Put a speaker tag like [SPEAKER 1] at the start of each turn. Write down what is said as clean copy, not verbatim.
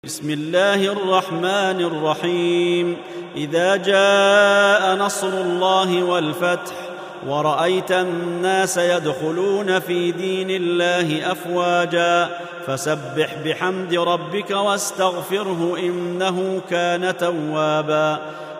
[SPEAKER 1] بسم الله الرحمن الرحيم. إذا جاء نصر الله والفتح ورأيت الناس يدخلون في دين الله أفواجا فسبح بحمد ربك واستغفره إنه كان توابا.